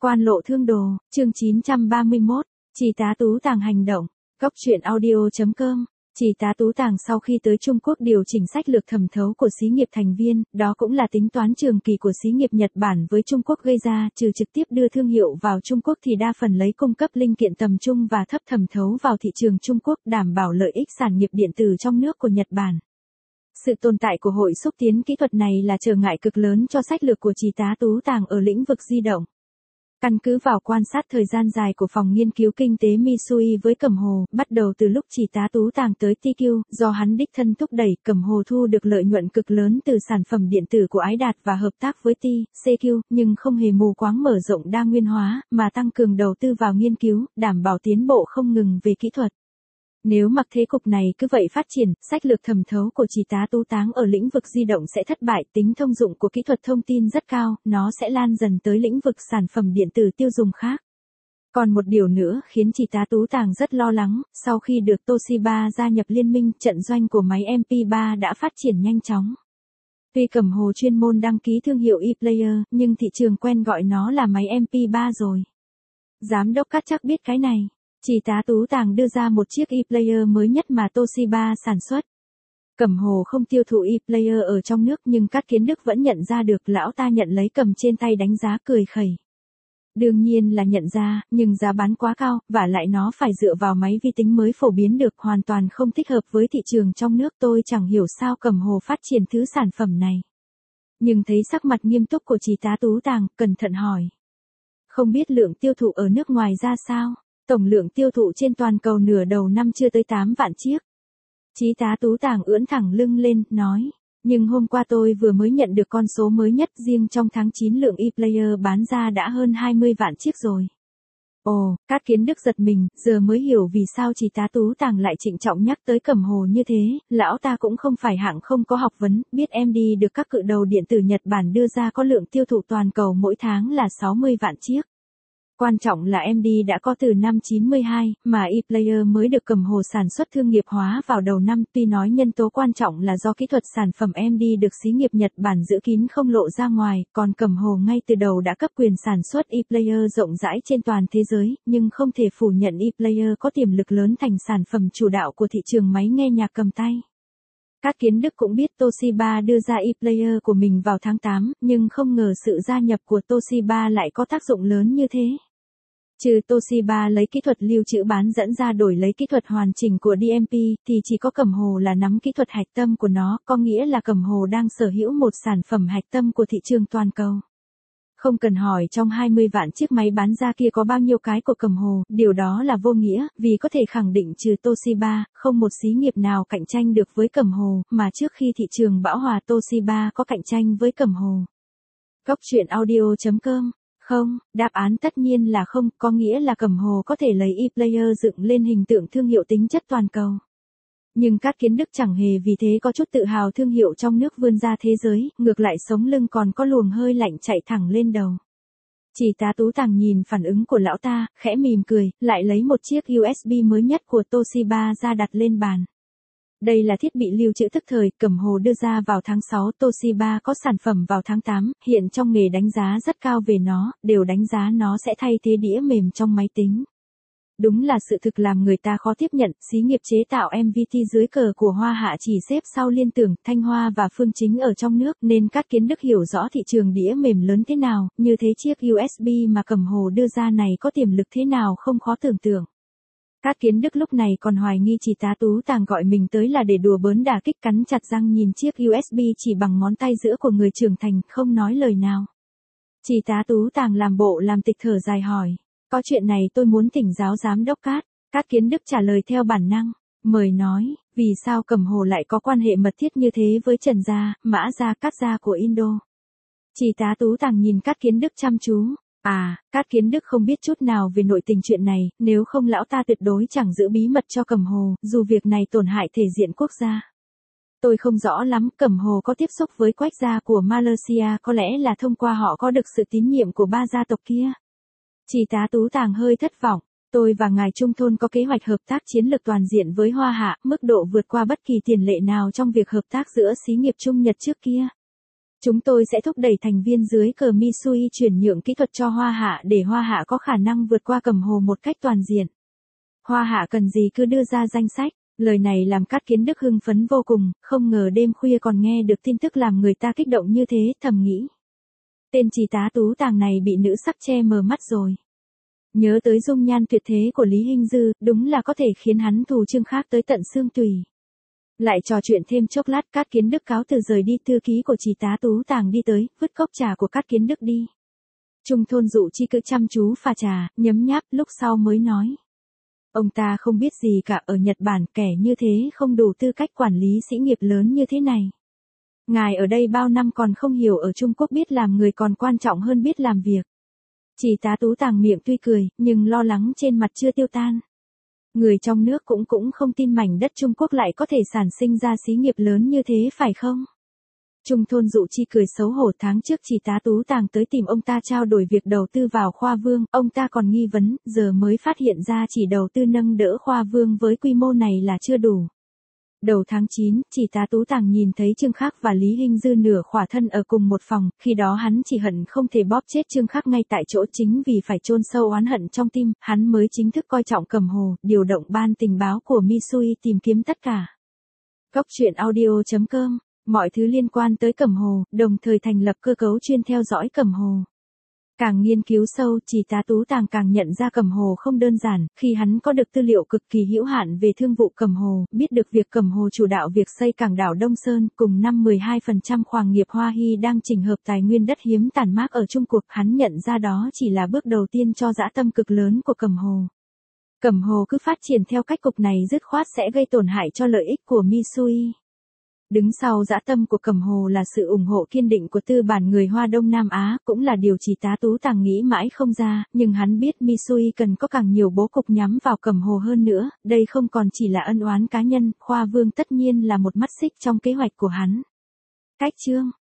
Quan lộ thương đồ, chương 931, Trì tá Tú Tàng hành động, Góc truyện audio.com. Trì tá Tú Tàng sau khi tới Trung Quốc điều chỉnh sách lược thẩm thấu của xí nghiệp thành viên, đó cũng là tính toán trường kỳ của xí nghiệp Nhật Bản với Trung Quốc gây ra, trừ trực tiếp đưa thương hiệu vào Trung Quốc thì đa phần lấy cung cấp linh kiện tầm trung và thấp thẩm thấu vào thị trường Trung Quốc, đảm bảo lợi ích sản nghiệp điện tử trong nước của Nhật Bản. Sự tồn tại của hội xúc tiến kỹ thuật này là trở ngại cực lớn cho sách lược của Trì tá Tú Tàng ở lĩnh vực di động. Căn cứ vào quan sát thời gian dài của phòng nghiên cứu kinh tế Misui với Cẩm Hồ, bắt đầu từ lúc Trì tá Tú Tàng tới TQ, do hắn đích thân thúc đẩy, Cẩm Hồ thu được lợi nhuận cực lớn từ sản phẩm điện tử của Ái Đạt và hợp tác với CQ, nhưng không hề mù quáng mở rộng đa nguyên hóa, mà tăng cường đầu tư vào nghiên cứu, đảm bảo tiến bộ không ngừng về kỹ thuật. Nếu mặc thế cục này cứ vậy phát triển, sách lược thẩm thấu của Trì tá Tú Tàng ở lĩnh vực di động sẽ thất bại, tính thông dụng của kỹ thuật thông tin rất cao, nó sẽ lan dần tới lĩnh vực sản phẩm điện tử tiêu dùng khác. Còn một điều nữa khiến Trì tá Tú Tàng rất lo lắng, sau khi được Toshiba gia nhập liên minh, trận doanh của máy MP3 đã phát triển nhanh chóng. Tuy Cẩm Hồ chuyên môn đăng ký thương hiệu ePlayer, nhưng thị trường quen gọi nó là máy MP3 rồi. Giám đốc Cát chắc biết cái này. Trì tá Tú Tàng đưa ra một chiếc ePlayer mới nhất mà Toshiba sản xuất. Cẩm Hồ không tiêu thụ ePlayer ở trong nước nhưng Cát Kiến Đức vẫn nhận ra được, lão ta nhận lấy cầm trên tay đánh giá cười khẩy. Đương nhiên là nhận ra, nhưng giá bán quá cao, và lại nó phải dựa vào máy vi tính mới phổ biến được, hoàn toàn không thích hợp với thị trường trong nước. Tôi chẳng hiểu sao Cẩm Hồ phát triển thứ sản phẩm này. Nhưng thấy sắc mặt nghiêm túc của Trì tá Tú Tàng, cẩn thận hỏi. Không biết lượng tiêu thụ ở nước ngoài ra sao? Tổng lượng tiêu thụ trên toàn cầu nửa đầu năm chưa tới 8 vạn chiếc. Trì tá Tú Tàng ưỡn thẳng lưng lên, nói. Nhưng hôm qua tôi vừa mới nhận được con số mới nhất, riêng trong tháng 9 lượng ePlayer bán ra đã hơn 20 vạn chiếc rồi. Ồ, Cát Kiến Đức giật mình, giờ mới hiểu vì sao Trì tá Tú Tàng lại trịnh trọng nhắc tới Cẩm Hồ như thế, lão ta cũng không phải hạng không có học vấn, biết MD được các cự đầu điện tử Nhật Bản đưa ra có lượng tiêu thụ toàn cầu mỗi tháng là 60 vạn chiếc. Quan trọng là MD đã có từ năm 92, mà ePlayer mới được Cẩm Hồ sản xuất thương nghiệp hóa vào đầu năm. Tuy nói nhân tố quan trọng là do kỹ thuật sản phẩm MD được xí nghiệp Nhật Bản giữ kín không lộ ra ngoài, còn Cẩm Hồ ngay từ đầu đã cấp quyền sản xuất ePlayer rộng rãi trên toàn thế giới, nhưng không thể phủ nhận ePlayer có tiềm lực lớn thành sản phẩm chủ đạo của thị trường máy nghe nhạc cầm tay. Cát Kiến Đức cũng biết Toshiba đưa ra ePlayer của mình vào tháng 8, nhưng không ngờ sự gia nhập của Toshiba lại có tác dụng lớn như thế. Trừ Toshiba lấy kỹ thuật lưu trữ bán dẫn ra đổi lấy kỹ thuật hoàn chỉnh của DMP, thì chỉ có Cẩm Hồ là nắm kỹ thuật hạch tâm của nó, có nghĩa là Cẩm Hồ đang sở hữu một sản phẩm hạch tâm của thị trường toàn cầu. Không cần hỏi trong 20 vạn chiếc máy bán ra kia có bao nhiêu cái của Cẩm Hồ, điều đó là vô nghĩa, vì có thể khẳng định trừ Toshiba, không một xí nghiệp nào cạnh tranh được với Cẩm Hồ, mà trước khi thị trường bão hòa Toshiba có cạnh tranh với Cẩm Hồ. Góc truyện audio.com. Không, đáp án tất nhiên là không, có nghĩa là Cẩm Hồ có thể lấy ePlayer dựng lên hình tượng thương hiệu tính chất toàn cầu. Nhưng Cát Kiến Đức chẳng hề vì thế có chút tự hào thương hiệu trong nước vươn ra thế giới, ngược lại sống lưng còn có luồng hơi lạnh chạy thẳng lên đầu. Trì tá Tú Tàng nhìn phản ứng của lão ta, khẽ mỉm cười, lại lấy một chiếc USB mới nhất của Toshiba ra đặt lên bàn. Đây là thiết bị lưu trữ tức thời, Cẩm Hồ đưa ra vào tháng 6, Toshiba có sản phẩm vào tháng 8, hiện trong nghề đánh giá rất cao về nó, đều đánh giá nó sẽ thay thế đĩa mềm trong máy tính. Đúng là sự thực làm người ta khó tiếp nhận, xí nghiệp chế tạo MVT dưới cờ của Hoa Hạ chỉ xếp sau Liên Tưởng, Thanh Hoa và Phương Chính ở trong nước, nên Cát Kiến Đức hiểu rõ thị trường đĩa mềm lớn thế nào, như thế chiếc USB mà Cẩm Hồ đưa ra này có tiềm lực thế nào không khó tưởng tượng. Cát Kiến Đức lúc này còn hoài nghi Trì tá Tú Tàng gọi mình tới là để đùa bỡn đả kích, cắn chặt răng nhìn chiếc USB chỉ bằng ngón tay giữa của người trưởng thành, không nói lời nào. Trì tá Tú Tàng làm bộ làm tịch thở dài hỏi, có chuyện này tôi muốn thỉnh giáo giám đốc Cát. Cát Kiến Đức trả lời theo bản năng, mời nói, vì sao Cẩm Hồ lại có quan hệ mật thiết như thế với Trần gia, Mã gia, Cát gia của Indo. Trì tá Tú Tàng nhìn Cát Kiến Đức chăm chú. Cát Kiến Đức không biết chút nào về nội tình chuyện này, nếu không lão ta tuyệt đối chẳng giữ bí mật cho Cẩm Hồ, dù việc này tổn hại thể diện quốc gia. Tôi không rõ lắm, Cẩm Hồ có tiếp xúc với Quách gia của Malaysia, có lẽ là thông qua họ có được sự tín nhiệm của ba gia tộc kia. Trì tá Tú Tàng hơi thất vọng, tôi và ngài Trung Thôn có kế hoạch hợp tác chiến lược toàn diện với Hoa Hạ, mức độ vượt qua bất kỳ tiền lệ nào trong việc hợp tác giữa xí nghiệp Trung Nhật trước kia. Chúng tôi sẽ thúc đẩy thành viên dưới cờ Misui chuyển nhượng kỹ thuật cho Hoa Hạ để Hoa Hạ có khả năng vượt qua Cẩm Hồ một cách toàn diện. Hoa Hạ cần gì cứ đưa ra danh sách. Lời này làm Cát Kiến Đức hưng phấn vô cùng, không ngờ đêm khuya còn nghe được tin tức làm người ta kích động như thế, thầm nghĩ. Tên Trì Tá Tú Tàng này bị nữ sắc che mờ mắt rồi. Nhớ tới dung nhan tuyệt thế của Lý Hinh Dư, đúng là có thể khiến hắn thù Trương Khác tới tận xương tủy. Lại trò chuyện thêm chốc lát, Cát Kiến Đức cáo từ rời đi, thư ký của Trì Tá Tú Tàng đi tới, vứt cốc trà của Cát Kiến Đức đi. Trung Thôn Dụ Chi cứ chăm chú pha trà, nhấm nháp, lúc sau mới nói. Ông ta không biết gì cả, ở Nhật Bản kẻ như thế không đủ tư cách quản lý sĩ nghiệp lớn như thế này. Ngài ở đây bao năm còn không hiểu ở Trung Quốc biết làm người còn quan trọng hơn biết làm việc. Trì Tá Tú Tàng miệng tuy cười, nhưng lo lắng trên mặt chưa tiêu tan. Người trong nước cũng không tin mảnh đất Trung Quốc lại có thể sản sinh ra xí nghiệp lớn như thế phải không? Trung Thôn Dụ Chi cười xấu hổ, tháng trước Trì Tá Tú Tàng tới tìm ông ta trao đổi việc đầu tư vào Khoa Vương, ông ta còn nghi vấn, giờ mới phát hiện ra chỉ đầu tư nâng đỡ Khoa Vương với quy mô này là chưa đủ. Đầu tháng 9, Trì Tá Tú Tàng nhìn thấy Trương Khác và Lý Hinh Dư nửa khỏa thân ở cùng một phòng, khi đó hắn chỉ hận không thể bóp chết Trương Khác ngay tại chỗ, chính vì phải chôn sâu oán hận trong tim, hắn mới chính thức coi trọng Cẩm Hồ, điều động ban tình báo của Misui tìm kiếm tất cả. Cốc truyện audio.com, mọi thứ liên quan tới Cẩm Hồ, đồng thời thành lập cơ cấu chuyên theo dõi Cẩm Hồ. Càng nghiên cứu sâu, Trì Tá Tú Tàng càng nhận ra Cẩm Hồ không đơn giản, khi hắn có được tư liệu cực kỳ hữu hạn về thương vụ Cẩm Hồ, biết được việc Cẩm Hồ chủ đạo việc xây cảng đảo Đông Sơn, cùng 12% khoáng nghiệp Hoa Hy đang chỉnh hợp tài nguyên đất hiếm tản mác ở Trung Quốc, hắn nhận ra đó chỉ là bước đầu tiên cho dã tâm cực lớn của Cẩm Hồ. Cẩm Hồ cứ phát triển theo cách cục này dứt khoát sẽ gây tổn hại cho lợi ích của Misui. Đứng sau dã tâm của Cẩm Hồ là sự ủng hộ kiên định của tư bản người Hoa Đông Nam Á, cũng là điều Trì Tá Tú Tàng nghĩ mãi không ra, nhưng hắn biết Misui cần có càng nhiều bố cục nhắm vào Cẩm Hồ hơn nữa, đây không còn chỉ là ân oán cá nhân, Khoa Vương tất nhiên là một mắt xích trong kế hoạch của hắn. Cách chương